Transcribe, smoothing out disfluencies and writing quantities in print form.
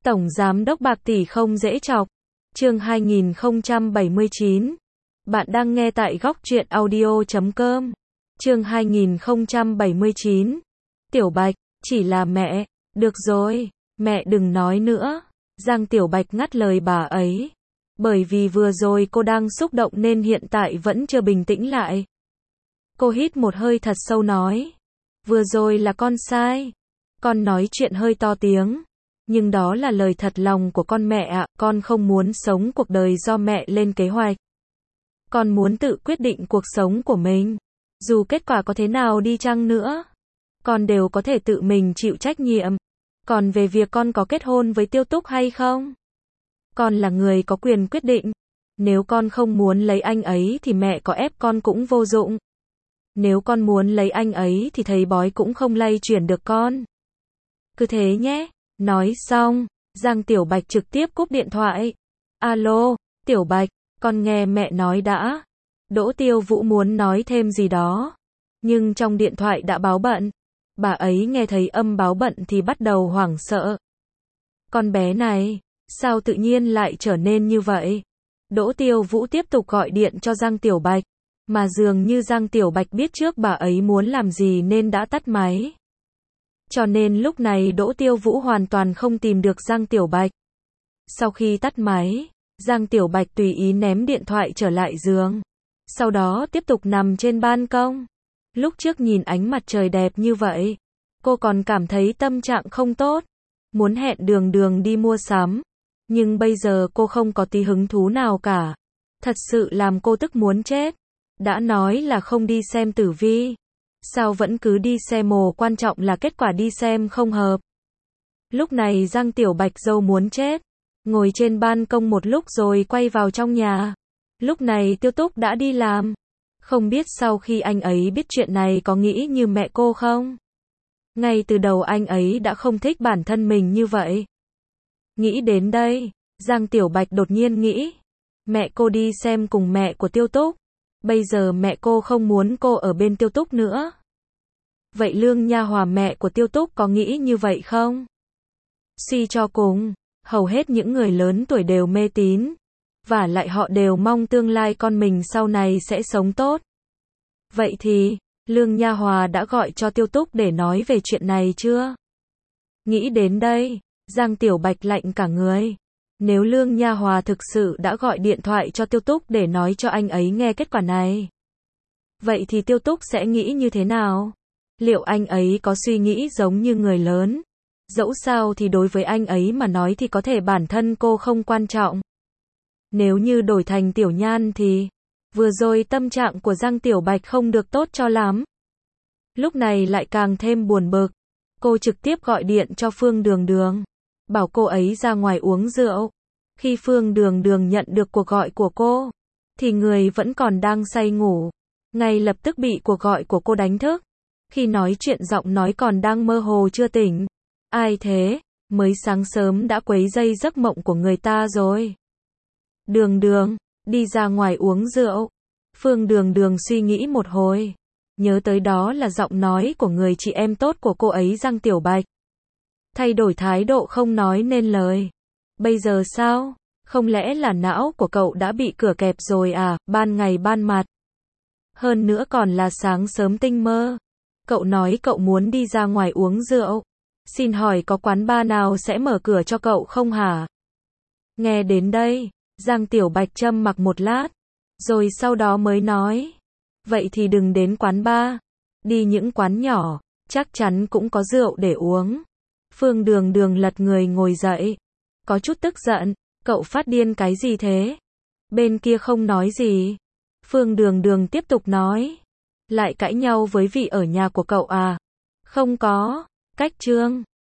Tổng Giám đốc bạc tỷ không dễ chọc. Chương 2079. Bạn đang nghe tại góc truyện audio.com. Chương 2079. Tiểu Bạch, chỉ là mẹ. Được rồi, mẹ đừng nói nữa. Giang Tiểu Bạch ngắt lời bà ấy. Bởi vì vừa rồi cô đang xúc động nên hiện tại vẫn chưa bình tĩnh lại. Cô hít một hơi thật sâu nói. Vừa rồi là con sai. Con nói chuyện hơi to tiếng. Nhưng đó là lời thật lòng của con mẹ ạ. Con không muốn sống cuộc đời do mẹ lên kế hoạch. Con muốn tự quyết định cuộc sống của mình. Dù kết quả có thế nào đi chăng nữa, con đều có thể tự mình chịu trách nhiệm. Còn về việc con có kết hôn với Tiêu Túc hay không, con là người có quyền quyết định. Nếu con không muốn lấy anh ấy thì mẹ có ép con cũng vô dụng. Nếu con muốn lấy anh ấy thì thầy bói cũng không lay chuyển được con. Cứ thế nhé. Nói xong, Giang Tiểu Bạch trực tiếp cúp điện thoại. Alo, Tiểu Bạch, con nghe mẹ nói đã. Đỗ Tiêu Vũ muốn nói thêm gì đó, nhưng trong điện thoại đã báo bận. Bà ấy nghe thấy âm báo bận thì bắt đầu hoảng sợ. Con bé này, sao tự nhiên lại trở nên như vậy? Đỗ Tiêu Vũ tiếp tục gọi điện cho Giang Tiểu Bạch, mà dường như Giang Tiểu Bạch biết trước bà ấy muốn làm gì nên đã tắt máy. Cho nên lúc này Đỗ Tiêu Vũ hoàn toàn không tìm được Giang Tiểu Bạch. Sau khi tắt máy, Giang Tiểu Bạch tùy ý ném điện thoại trở lại giường. Sau đó tiếp tục nằm trên ban công. Lúc trước nhìn ánh mặt trời đẹp như vậy, cô còn cảm thấy tâm trạng không tốt. Muốn hẹn Đường Đường đi mua sắm. Nhưng bây giờ cô không có tí hứng thú nào cả. Thật sự làm cô tức muốn chết. Đã nói là không đi xem tử vi. Sao vẫn cứ đi xem mồ, quan trọng là kết quả đi xem không hợp. Lúc này Giang Tiểu Bạch dâu muốn chết. Ngồi trên ban công một lúc rồi quay vào trong nhà. Lúc này Tiêu Túc đã đi làm. Không biết sau khi anh ấy biết chuyện này có nghĩ như mẹ cô không? Ngay từ đầu anh ấy đã không thích bản thân mình như vậy. Nghĩ đến đây, Giang Tiểu Bạch đột nhiên nghĩ. Mẹ cô đi xem cùng mẹ của Tiêu Túc. Bây giờ mẹ cô không muốn cô ở bên Tiêu Túc nữa. Vậy Lương Nha Hòa mẹ của Tiêu Túc có nghĩ như vậy không? Suy cho cùng, hầu hết những người lớn tuổi đều mê tín. Và lại họ đều mong tương lai con mình sau này sẽ sống tốt. Vậy thì, Lương Nha Hòa đã gọi cho Tiêu Túc để nói về chuyện này chưa? Nghĩ đến đây, Giang Tiểu Bạch lạnh cả người. Nếu Lương Nha Hòa thực sự đã gọi điện thoại cho Tiêu Túc để nói cho anh ấy nghe kết quả này, vậy thì Tiêu Túc sẽ nghĩ như thế nào? Liệu anh ấy có suy nghĩ giống như người lớn? Dẫu sao thì đối với anh ấy mà nói thì có thể bản thân cô không quan trọng. Nếu như đổi thành Tiểu Nhan thì, vừa rồi tâm trạng của Giang Tiểu Bạch không được tốt cho lắm. Lúc này lại càng thêm buồn bực. Cô trực tiếp gọi điện cho Phương Đường Đường, bảo cô ấy ra ngoài uống rượu. Khi Phương Đường Đường nhận được cuộc gọi của cô, thì người vẫn còn đang say ngủ. Ngay lập tức bị cuộc gọi của cô đánh thức. Khi nói chuyện giọng nói còn đang mơ hồ chưa tỉnh. Ai thế? Mới sáng sớm đã quấy rầy giấc mộng của người ta rồi. Đường Đường, đi ra ngoài uống rượu. Phương Đường Đường suy nghĩ một hồi. Nhớ tới đó là giọng nói của người chị em tốt của cô ấy Giang Tiểu Bạch. Thay đổi thái độ không nói nên lời. Bây giờ sao? Không lẽ là não của cậu đã bị cửa kẹp rồi à? Ban ngày ban mặt. Hơn nữa còn là sáng sớm tinh mơ. Cậu nói cậu muốn đi ra ngoài uống rượu. Xin hỏi có quán bar nào sẽ mở cửa cho cậu không hả? Nghe đến đây, Giang Tiểu Bạch trầm mặc một lát. Rồi sau đó mới nói. Vậy thì đừng đến quán bar. Đi những quán nhỏ, chắc chắn cũng có rượu để uống. Phương Đường Đường lật người ngồi dậy. Có chút tức giận. Cậu phát điên cái gì thế? Bên kia không nói gì. Phương Đường Đường tiếp tục nói. Lại cãi nhau với vị ở nhà của cậu à? Không có. Cách Trương.